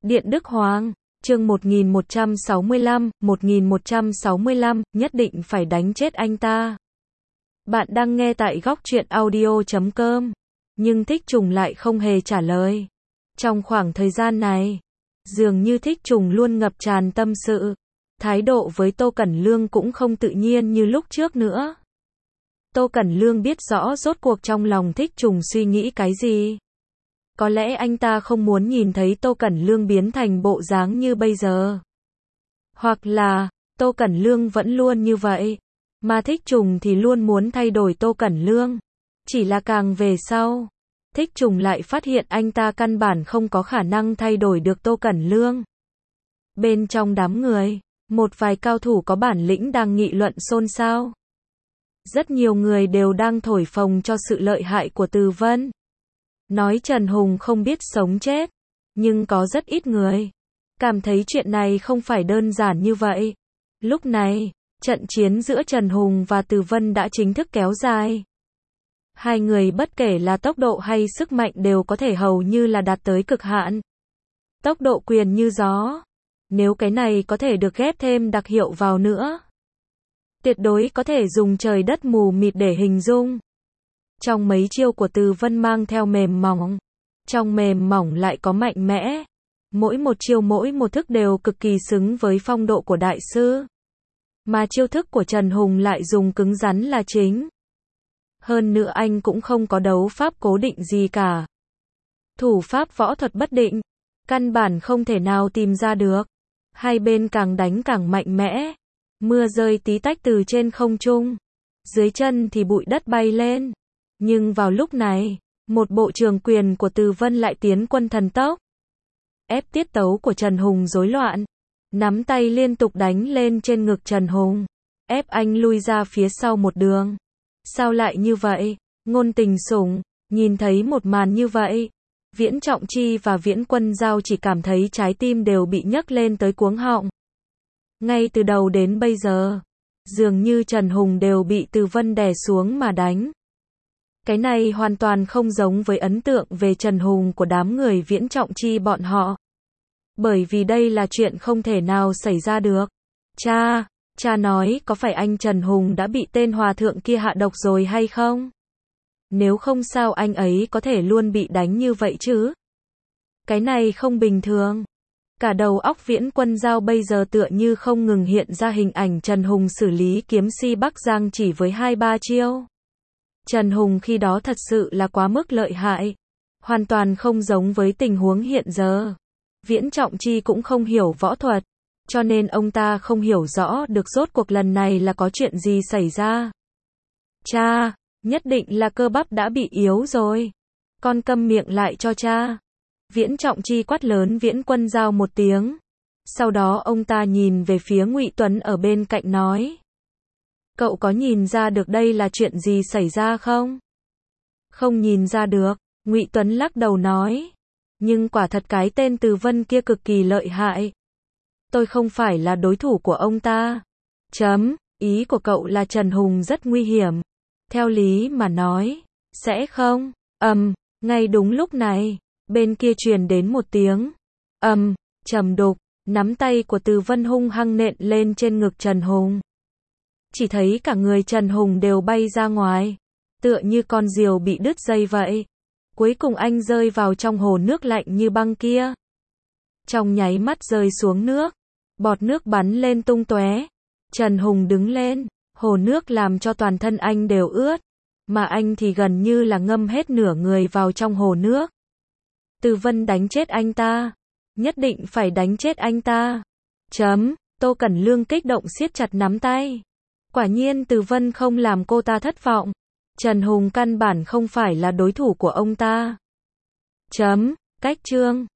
Điện Đức Hoàng, chương 1165, nhất định phải đánh chết anh ta. Bạn đang nghe tại góc truyện audio.com, nhưng Thích Trùng lại không hề trả lời. Trong khoảng thời gian này, dường như Thích Trùng luôn ngập tràn tâm sự. Thái độ với Tô Cẩn Lương cũng không tự nhiên như lúc trước nữa. Tô Cẩn Lương biết rõ rốt cuộc trong lòng Thích Trùng suy nghĩ cái gì. Có lẽ anh ta không muốn nhìn thấy Tô Cẩn Lương biến thành bộ dáng như bây giờ. Hoặc là, Tô Cẩn Lương vẫn luôn như vậy, mà Thích Trùng thì luôn muốn thay đổi Tô Cẩn Lương. Chỉ là càng về sau, Thích Trùng lại phát hiện anh ta căn bản không có khả năng thay đổi được Tô Cẩn Lương. Bên trong đám người, một vài cao thủ có bản lĩnh đang nghị luận xôn xao. Rất nhiều người đều đang thổi phồng cho sự lợi hại của Từ Vân. Nói Trần Hùng không biết sống chết, nhưng có rất ít người cảm thấy chuyện này không phải đơn giản như vậy. Lúc này, trận chiến giữa Trần Hùng và Từ Vân đã chính thức kéo dài. Hai người bất kể là tốc độ hay sức mạnh đều có thể hầu như là đạt tới cực hạn. Tốc độ quyền như gió. Nếu cái này có thể được ghép thêm đặc hiệu vào nữa, tuyệt đối có thể dùng trời đất mù mịt để hình dung. Trong mấy chiêu của Từ Vân mang theo mềm mỏng, trong mềm mỏng lại có mạnh mẽ. Mỗi một chiêu mỗi một thức đều cực kỳ xứng với phong độ của đại sư. Mà chiêu thức của Trần Hùng lại dùng cứng rắn là chính. Hơn nữa anh cũng không có đấu pháp cố định gì cả. Thủ pháp võ thuật bất định, căn bản không thể nào tìm ra được. Hai bên càng đánh càng mạnh mẽ. Mưa rơi tí tách từ trên không trung. Dưới chân thì bụi đất bay lên. Nhưng vào lúc này, một bộ trường quyền của Từ Vân lại tiến quân thần tốc. Ép tiết tấu của Trần Hùng rối loạn. Nắm tay liên tục đánh lên trên ngực Trần Hùng. Ép anh lui ra phía sau một đường. Sao lại như vậy? Ngôn Tình Sủng, nhìn thấy một màn như vậy. Viễn Trọng Chi và Viễn Quân Giao chỉ cảm thấy trái tim đều bị nhấc lên tới cuống họng. Ngay từ đầu đến bây giờ, dường như Trần Hùng đều bị Từ Vân đè xuống mà đánh. Cái này hoàn toàn không giống với ấn tượng về Trần Hùng của đám người Viễn Trọng Chi bọn họ. Bởi vì đây là chuyện không thể nào xảy ra được. Cha nói có phải anh Trần Hùng đã bị tên hòa thượng kia hạ độc rồi hay không? Nếu không sao anh ấy có thể luôn bị đánh như vậy chứ? Cái này không bình thường. Cả đầu óc Viễn Quân Giao bây giờ tựa như không ngừng hiện ra hình ảnh Trần Hùng xử lý kiếm si Bắc Giang chỉ với 2-3 chiêu. Trần Hùng khi đó thật sự là quá mức lợi hại. Hoàn toàn không giống với tình huống hiện giờ. Viễn Trọng Chi cũng không hiểu võ thuật, cho nên ông ta không hiểu rõ được rốt cuộc lần này là có chuyện gì xảy ra. Cha, nhất định là cơ bắp đã bị yếu rồi. Con câm miệng lại cho cha. Viễn Trọng Chi quát lớn Viễn Quân Giao một tiếng. Sau đó ông ta nhìn về phía Ngụy Tuấn ở bên cạnh nói. Cậu có nhìn ra được đây là chuyện gì xảy ra không? Không nhìn ra được, Ngụy Tuấn lắc đầu nói. Nhưng quả thật cái tên Từ Vân kia cực kỳ lợi hại. Tôi không phải là đối thủ của ông ta. Ý của cậu là Trần Hùng rất nguy hiểm. Theo lý mà nói, sẽ không. Ngay đúng lúc này, bên kia truyền đến một tiếng trầm đục, nắm tay của Từ Vân hung hăng nện lên trên ngực Trần Hùng. Chỉ thấy cả người Trần Hùng đều bay ra ngoài, tựa như con diều bị đứt dây vậy. Cuối cùng anh rơi vào trong hồ nước lạnh như băng kia. Trong nháy mắt rơi xuống nước, bọt nước bắn lên tung tóe. Trần Hùng đứng lên, hồ nước làm cho toàn thân anh đều ướt, mà anh thì gần như là ngâm hết nửa người vào trong hồ nước. Từ Vân đánh chết anh ta, nhất định phải đánh chết anh ta. Tô Cẩn Lương kích động siết chặt nắm tay. Quả nhiên Từ Vân không làm cô ta thất vọng. Trần Hùng căn bản không phải là đối thủ của ông ta. Cách chương